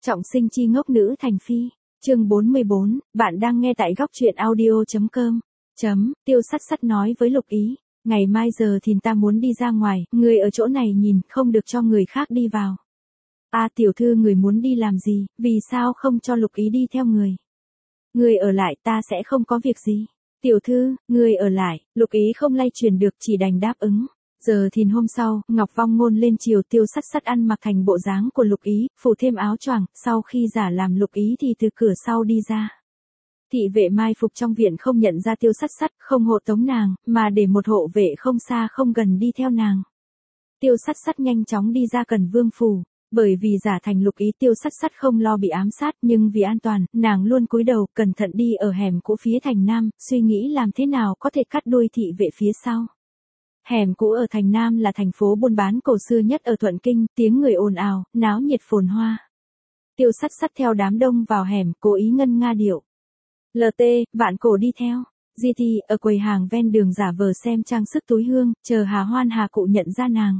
Trọng sinh chi ngốc nữ thành phi. Chương 44, bạn đang nghe tại góc truyện audio.com. Tiêu Sắt Sắt nói với Lục Ý, ngày mai giờ thì ta muốn đi ra ngoài, người ở chỗ này nhìn, không được cho người khác đi vào. Tiểu thư người muốn đi làm gì, vì sao không cho Lục Ý đi theo người? Người ở lại, ta sẽ không có việc gì. Tiểu thư, người ở lại, Lục Ý không lay chuyển được, chỉ đành đáp ứng. Giờ thìn hôm sau, Ngọc Vong Ngôn lên chiều Tiêu Sắt Sắt ăn mặc thành bộ dáng của Lục Ý, phủ thêm áo choàng, sau khi giả làm Lục Ý thì từ cửa sau đi ra. Thị vệ mai phục trong viện không nhận ra Tiêu Sắt Sắt, không hộ tống nàng, mà để một hộ vệ không xa không gần đi theo nàng. Tiêu Sắt Sắt nhanh chóng đi ra Cần Vương phủ, bởi vì giả thành Lục Ý Tiêu Sắt Sắt không lo bị ám sát, nhưng vì an toàn, nàng luôn cúi đầu, cẩn thận đi ở hẻm cũ phía thành Nam, suy nghĩ làm thế nào có thể cắt đuôi thị vệ phía sau. Hẻm cũ ở thành Nam là thành phố buôn bán cổ xưa nhất ở Thuận Kinh, tiếng người ồn ào, náo nhiệt phồn hoa. Tiêu Sắt Sắt theo đám đông vào hẻm, cố ý ngân nga điệu. LT, vạn cổ đi theo. GT, ở quầy hàng ven đường giả vờ xem trang sức túi hương, chờ Hà Hoan Hà Cụ nhận ra nàng.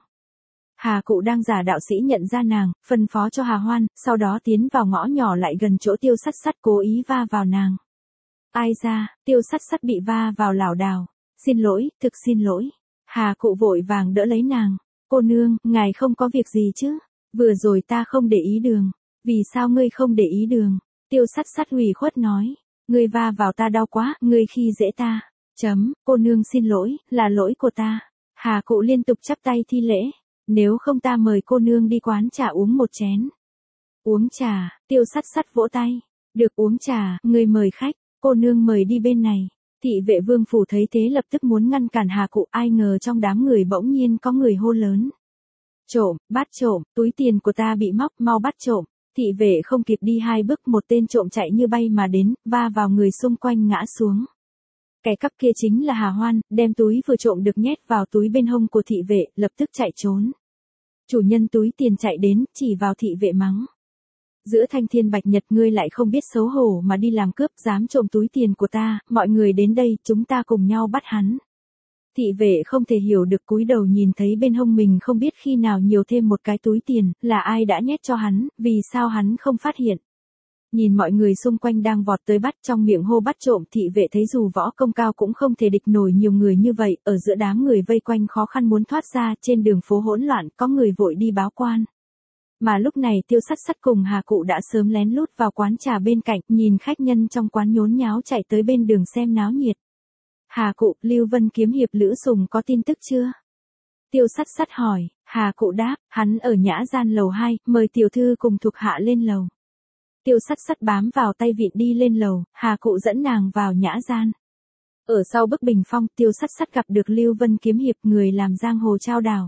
Hà Cụ đang giả đạo sĩ nhận ra nàng, phân phó cho Hà Hoan, sau đó tiến vào ngõ nhỏ lại gần chỗ Tiêu Sắt Sắt cố ý va vào nàng. Ai ra, Tiêu Sắt Sắt bị va vào lảo đảo. Xin lỗi, thực xin lỗi. Hà Cụ vội vàng đỡ lấy nàng. Cô nương, ngài không có việc gì chứ? Vừa rồi ta không để ý đường. Vì sao ngươi không để ý đường? Tiêu Sắt Sắt ủy khuất nói. Ngươi va vào ta đau quá, ngươi khi dễ ta. Cô nương xin lỗi, là lỗi của ta. Hà Cụ liên tục chắp tay thi lễ. Nếu không ta mời cô nương đi quán trà uống một chén. Uống trà, Tiêu Sắt Sắt vỗ tay. Được uống trà, ngươi mời khách, cô nương mời đi bên này. Thị vệ Vương phủ thấy thế lập tức muốn ngăn cản Hà Cụ, ai ngờ trong đám người bỗng nhiên có người hô lớn. Trộm, bắt trộm, túi tiền của ta bị móc, mau bắt trộm. Thị vệ không kịp đi hai bước, một tên trộm chạy như bay mà đến, va vào người xung quanh ngã xuống. Kẻ cắp kia chính là Hà Hoan, đem túi vừa trộm được nhét vào túi bên hông của thị vệ, lập tức chạy trốn. Chủ nhân túi tiền chạy đến, chỉ vào thị vệ mắng. Giữa thanh thiên bạch nhật ngươi lại không biết xấu hổ mà đi làm cướp, dám trộm túi tiền của ta, mọi người đến đây, chúng ta cùng nhau bắt hắn. Thị vệ không thể hiểu được, cúi đầu nhìn thấy bên hông mình không biết khi nào nhiều thêm một cái túi tiền, là ai đã nhét cho hắn, vì sao hắn không phát hiện. Nhìn mọi người xung quanh đang vọt tới bắt, trong miệng hô bắt trộm, thị vệ thấy dù võ công cao cũng không thể địch nổi nhiều người như vậy, ở giữa đám người vây quanh khó khăn muốn thoát ra, trên đường phố hỗn loạn, có người vội đi báo quan. Mà lúc này Tiêu Sắt Sắt cùng Hà Cụ đã sớm lén lút vào quán trà bên cạnh, nhìn khách nhân trong quán nhốn nháo chạy tới bên đường xem náo nhiệt. Hà Cụ, Lưu Vân kiếm hiệp Lữ Sùng có tin tức chưa? Tiêu Sắt Sắt hỏi. Hà Cụ đáp, hắn ở nhã gian lầu 2, mời tiểu thư cùng thuộc hạ lên lầu. Tiêu Sắt Sắt bám vào tay vịn đi lên lầu, Hà Cụ dẫn nàng vào nhã gian. Ở sau bức bình phong, Tiêu Sắt Sắt gặp được Lưu Vân kiếm hiệp, người làm giang hồ trao đảo.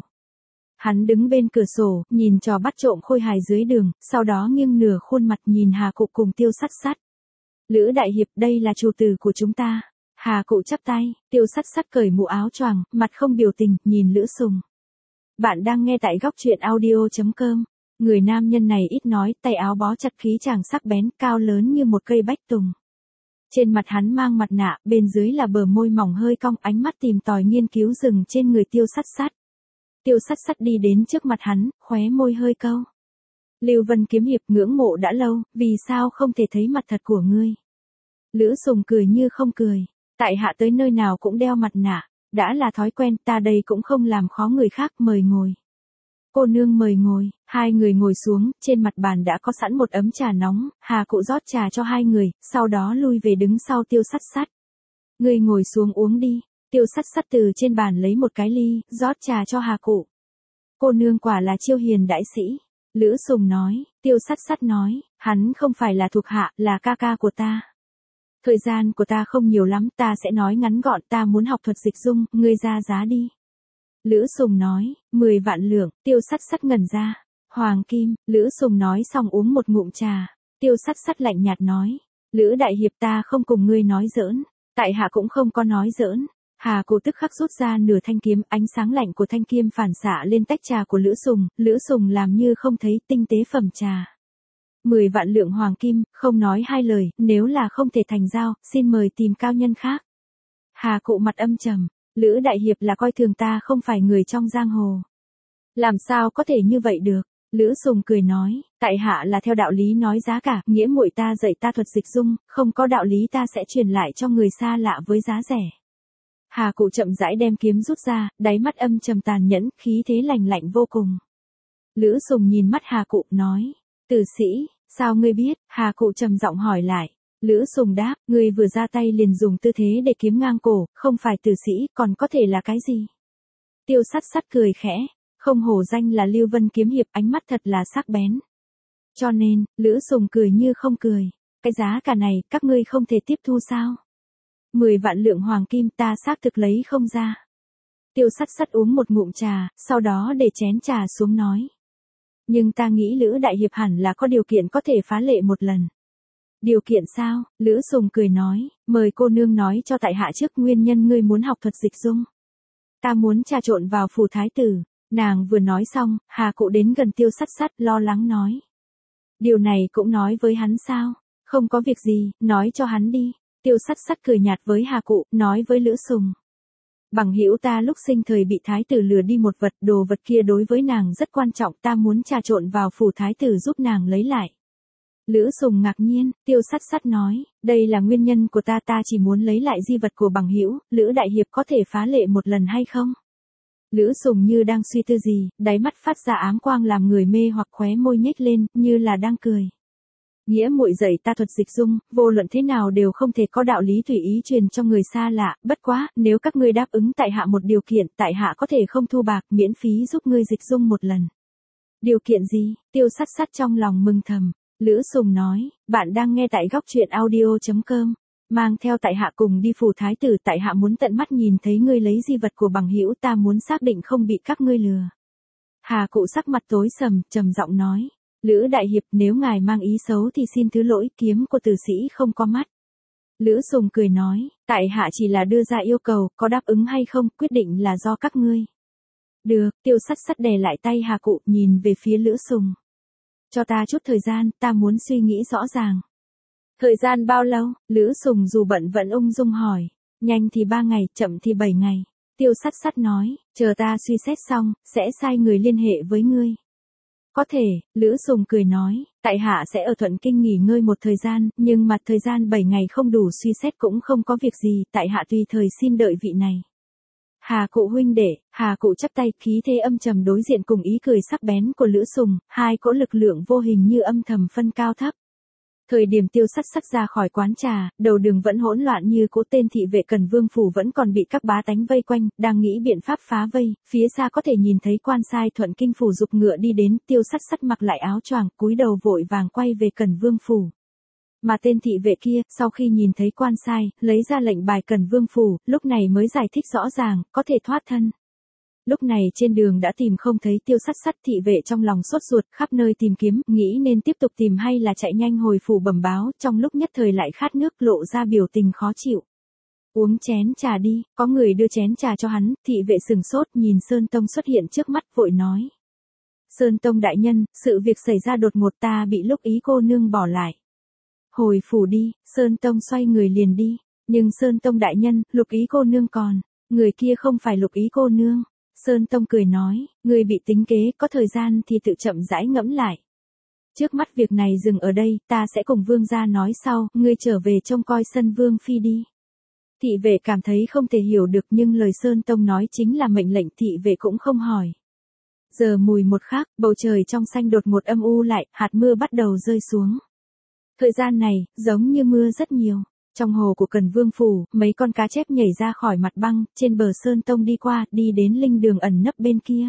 Hắn đứng bên cửa sổ, nhìn trò bắt trộm khôi hài dưới đường, sau đó nghiêng nửa khuôn mặt nhìn Hà Cụ cùng Tiêu Sắt Sắt. Lữ đại hiệp, đây là chủ tử của chúng ta. Hà Cụ chắp tay, Tiêu Sắt Sắt cởi mũ áo choàng, mặt không biểu tình, nhìn Lữ Sùng. Bạn đang nghe tại góc truyện audio.com. Người nam nhân này ít nói, tay áo bó chặt, khí chàng sắc bén, cao lớn như một cây bách tùng. Trên mặt hắn mang mặt nạ, bên dưới là bờ môi mỏng hơi cong, ánh mắt tìm tòi nghiên cứu rừng trên người Tiêu Sắt Sắt. Tiêu Sắt Sắt đi đến trước mặt hắn, khóe môi hơi câu. Lưu Vân kiếm hiệp, ngưỡng mộ đã lâu, vì sao không thể thấy mặt thật của ngươi? Lữ Sùng cười như không cười. Tại hạ tới nơi nào cũng đeo mặt nạ, đã là thói quen, ta đây cũng không làm khó người khác, mời ngồi. Cô nương mời ngồi, hai người ngồi xuống, trên mặt bàn đã có sẵn một ấm trà nóng, Hà Cụ rót trà cho hai người, sau đó lui về đứng sau Tiêu Sắt Sắt. Ngươi ngồi xuống uống đi. Tiêu Sắt Sắt từ trên bàn lấy một cái ly, rót trà cho Hà Cụ. Cô nương quả là chiêu hiền đại sĩ. Lữ Sùng nói. Tiêu Sắt Sắt nói, hắn không phải là thuộc hạ, là ca ca của ta. Thời gian của ta không nhiều lắm, ta sẽ nói ngắn gọn, ta muốn học thuật dịch dung, ngươi ra giá đi. Lữ Sùng nói, 10 vạn lượng, Tiêu Sắt Sắt ngẩn ra. Hoàng kim, Lữ Sùng nói xong uống một ngụm trà. Tiêu Sắt Sắt lạnh nhạt nói, Lữ đại hiệp, ta không cùng ngươi nói giỡn, tại hạ cũng không có nói giỡn. Hà Cụ tức khắc rút ra nửa thanh kiếm, ánh sáng lạnh của thanh kiếm phản xạ lên tách trà của Lữ Sùng làm như không thấy, tinh tế phẩm trà. 10 vạn lượng hoàng kim, không nói hai lời, nếu là không thể thành giao, xin mời tìm cao nhân khác. Hà Cụ mặt âm trầm, Lữ đại hiệp là coi thường ta không phải người trong giang hồ. Làm sao có thể như vậy được? Lữ Sùng cười nói, tại hạ là theo đạo lý nói giá cả, nghĩa muội ta dạy ta thuật dịch dung, không có đạo lý ta sẽ truyền lại cho người xa lạ với giá rẻ. Hà Cụ chậm rãi đem kiếm rút ra, đáy mắt âm trầm tàn nhẫn, khí thế lạnh lạnh vô cùng. Lữ Sùng nhìn mắt Hà Cụ, nói, tử sĩ, sao ngươi biết? Hà Cụ trầm giọng hỏi lại. Lữ Sùng đáp, ngươi vừa ra tay liền dùng tư thế để kiếm ngang cổ, không phải tử sĩ, còn có thể là cái gì? Tiêu Sắt Sắt cười khẽ, không hổ danh là Lưu Vân kiếm hiệp, ánh mắt thật là sắc bén. Cho nên, Lữ Sùng cười như không cười, cái giá cả này, các ngươi không thể tiếp thu sao? 10 vạn lượng hoàng kim ta xác thực lấy không ra. Tiêu Sắt Sắt uống một ngụm trà, sau đó để chén trà xuống nói. Nhưng ta nghĩ Lữ đại hiệp hẳn là có điều kiện có thể phá lệ một lần. Điều kiện sao? Lữ Sùng cười nói, mời cô nương nói cho tại hạ trước nguyên nhân ngươi muốn học thuật dịch dung. Ta muốn trà trộn vào phủ thái tử. Nàng vừa nói xong, Hà Cụ đến gần Tiêu Sắt Sắt lo lắng nói. Điều này cũng nói với hắn sao? Không có việc gì, nói cho hắn đi. Tiêu Sắt Sắt cười nhạt với Hà Cụ, nói với Lữ Sùng. Bằng hữu ta lúc sinh thời bị thái tử lừa đi một vật, đồ vật kia đối với nàng rất quan trọng, ta muốn trà trộn vào phủ thái tử giúp nàng lấy lại. Lữ Sùng ngạc nhiên, Tiêu Sắt Sắt nói, đây là nguyên nhân của ta chỉ muốn lấy lại di vật của bằng hữu, Lữ đại hiệp có thể phá lệ một lần hay không? Lữ Sùng như đang suy tư gì, đáy mắt phát ra ám quang làm người mê hoặc khóe môi nhếch lên, như là đang cười. Nghĩa muội dạy ta thuật dịch dung, vô luận thế nào đều không thể có đạo lý tùy ý truyền cho người xa lạ, bất quá, nếu các ngươi đáp ứng tại hạ một điều kiện, tại hạ có thể không thu bạc, miễn phí giúp ngươi dịch dung một lần. Điều kiện gì? Tiêu Sắt Sắt trong lòng mừng thầm. Lữ Sùng nói, bạn đang nghe tại góc truyện audio.com. Mang theo tại hạ cùng đi phủ thái tử, tại hạ muốn tận mắt nhìn thấy ngươi lấy di vật của bằng hữu, ta muốn xác định không bị các ngươi lừa. Hà Cụ sắc mặt tối sầm, trầm giọng nói, Lữ đại hiệp, nếu ngài mang ý xấu thì xin thứ lỗi, kiếm của tử sĩ không có mắt. Lữ Sùng cười nói, tại hạ chỉ là đưa ra yêu cầu, có đáp ứng hay không, quyết định là do các ngươi. Được, Tiêu Sắt Sắt đè lại tay Hà Cụ, nhìn về phía Lữ Sùng. Cho ta chút thời gian, ta muốn suy nghĩ rõ ràng. Thời gian bao lâu? Lữ Sùng dù bận vẫn ung dung hỏi. Nhanh thì 3 ngày, chậm thì 7 ngày. Tiêu Sắt Sắt nói, chờ ta suy xét xong, sẽ sai người liên hệ với ngươi. Có thể, Lữ Sùng cười nói, tại hạ sẽ ở Thuận Kinh nghỉ ngơi một thời gian, nhưng mà thời gian 7 ngày không đủ suy xét cũng không có việc gì, tại hạ tùy thời xin đợi vị này. Hà Cụ huynh đệ, Hà Cụ chắp tay, khí thế âm trầm đối diện cùng ý cười sắc bén của Lữ Sùng, hai cỗ lực lượng vô hình như âm thầm phân cao thấp. Thời điểm Tiêu Sắt Sắt ra khỏi quán trà, đầu đường vẫn hỗn loạn như cỗ tên thị vệ Cần Vương phủ vẫn còn bị các bá tánh vây quanh, đang nghĩ biện pháp phá vây, phía xa có thể nhìn thấy quan sai Thuận Kinh phủ giục ngựa đi đến, Tiêu Sắt Sắt mặc lại áo choàng, cúi đầu vội vàng quay về Cần Vương phủ. Mà tên thị vệ kia, sau khi nhìn thấy quan sai, lấy ra lệnh bài Cần Vương phủ, lúc này mới giải thích rõ ràng, có thể thoát thân. Lúc này trên đường đã tìm không thấy Tiêu Sắt Sắt, thị vệ trong lòng sốt ruột, khắp nơi tìm kiếm, nghĩ nên tiếp tục tìm hay là chạy nhanh hồi phủ bẩm báo, trong lúc nhất thời lại khát nước, lộ ra biểu tình khó chịu. Uống chén trà đi, có người đưa chén trà cho hắn, thị vệ sừng sốt nhìn Sơn Tông xuất hiện trước mắt, vội nói. Sơn Tông đại nhân, sự việc xảy ra đột ngột, ta bị Lúc Ý cô nương bỏ lại. Hồi phủ đi, Sơn Tông xoay người liền đi, nhưng Sơn Tông đại nhân, Lục Ý cô nương còn, người kia không phải Lục Ý cô nương. Sơn Tông cười nói, người bị tính kế, có thời gian thì tự chậm rãi ngẫm lại. Trước mắt việc này dừng ở đây, ta sẽ cùng vương gia nói sau, ngươi trở về trông coi sân vương phi đi. Thị vệ cảm thấy không thể hiểu được nhưng lời Sơn Tông nói chính là mệnh lệnh, thị vệ cũng không hỏi. Giờ mùi một khác, bầu trời trong xanh đột ngột âm u lại, hạt mưa bắt đầu rơi xuống. Thời gian này, giống như mưa rất nhiều. Trong hồ của Cần Vương phủ, mấy con cá chép nhảy ra khỏi mặt băng, trên bờ Sơn Tông đi qua, đi đến linh đường ẩn nấp bên kia.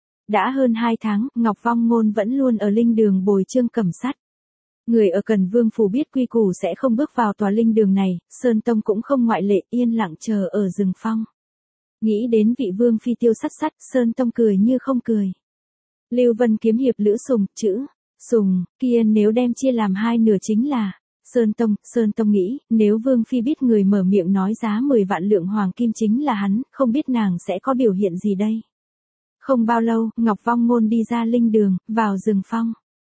Đã hơn 2 tháng, Ngọc Vong Ngôn vẫn luôn ở linh đường bồi Trương Cẩm Sắt. Người ở Cần Vương phủ biết quy củ sẽ không bước vào tòa linh đường này, Sơn Tông cũng không ngoại lệ, yên lặng chờ ở rừng phong. Nghĩ đến vị vương phi Tiêu Sắt Sắt, Sơn Tông cười như không cười. Lưu Vân kiếm hiệp Lữ Sùng, chữ Sùng kia nếu đem chia làm hai nửa chính là Sơn Tông nghĩ, nếu Vương Phi biết người mở miệng nói giá 10 vạn lượng hoàng kim chính là hắn, không biết nàng sẽ có biểu hiện gì đây. Không bao lâu, Ngọc Vong Ngôn đi ra linh đường, vào rừng phong.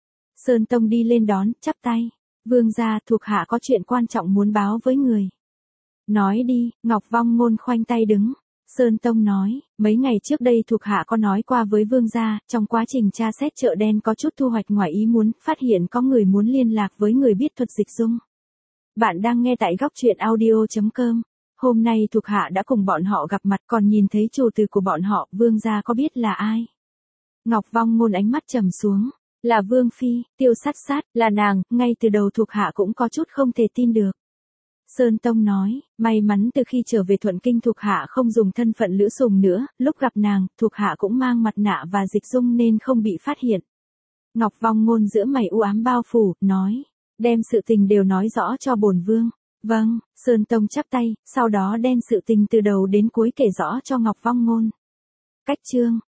Sơn Tông đi lên đón, chắp tay. Vương gia, thuộc hạ có chuyện quan trọng muốn báo với người. Nói đi, Ngọc Vong Ngôn khoanh tay đứng. Sơn Tông nói, mấy ngày trước đây thuộc hạ có nói qua với vương gia, trong quá trình tra xét chợ đen có chút thu hoạch ngoài ý muốn, phát hiện có người muốn liên lạc với người biết thuật dịch dung. Bạn đang nghe tại góc truyện audio.com. Hôm nay thuộc hạ đã cùng bọn họ gặp mặt, còn nhìn thấy chủ tử của bọn họ, vương gia có biết là ai? Ngọc Vong Ngôn ánh mắt trầm xuống, là Vương Phi, Tiêu Sát Sát, là nàng, ngay từ đầu thuộc hạ cũng có chút không thể tin được. Sơn Tông nói, may mắn từ khi trở về Thuận Kinh thuộc hạ không dùng thân phận Lữ Sùng nữa, lúc gặp nàng, thuộc hạ cũng mang mặt nạ và dịch dung nên không bị phát hiện. Ngọc Vong Ngôn giữa mày u ám bao phủ, nói, đem sự tình đều nói rõ cho bổn vương. Vâng, Sơn Tông chắp tay, sau đó đem sự tình từ đầu đến cuối kể rõ cho Ngọc Vong Ngôn. Cách chương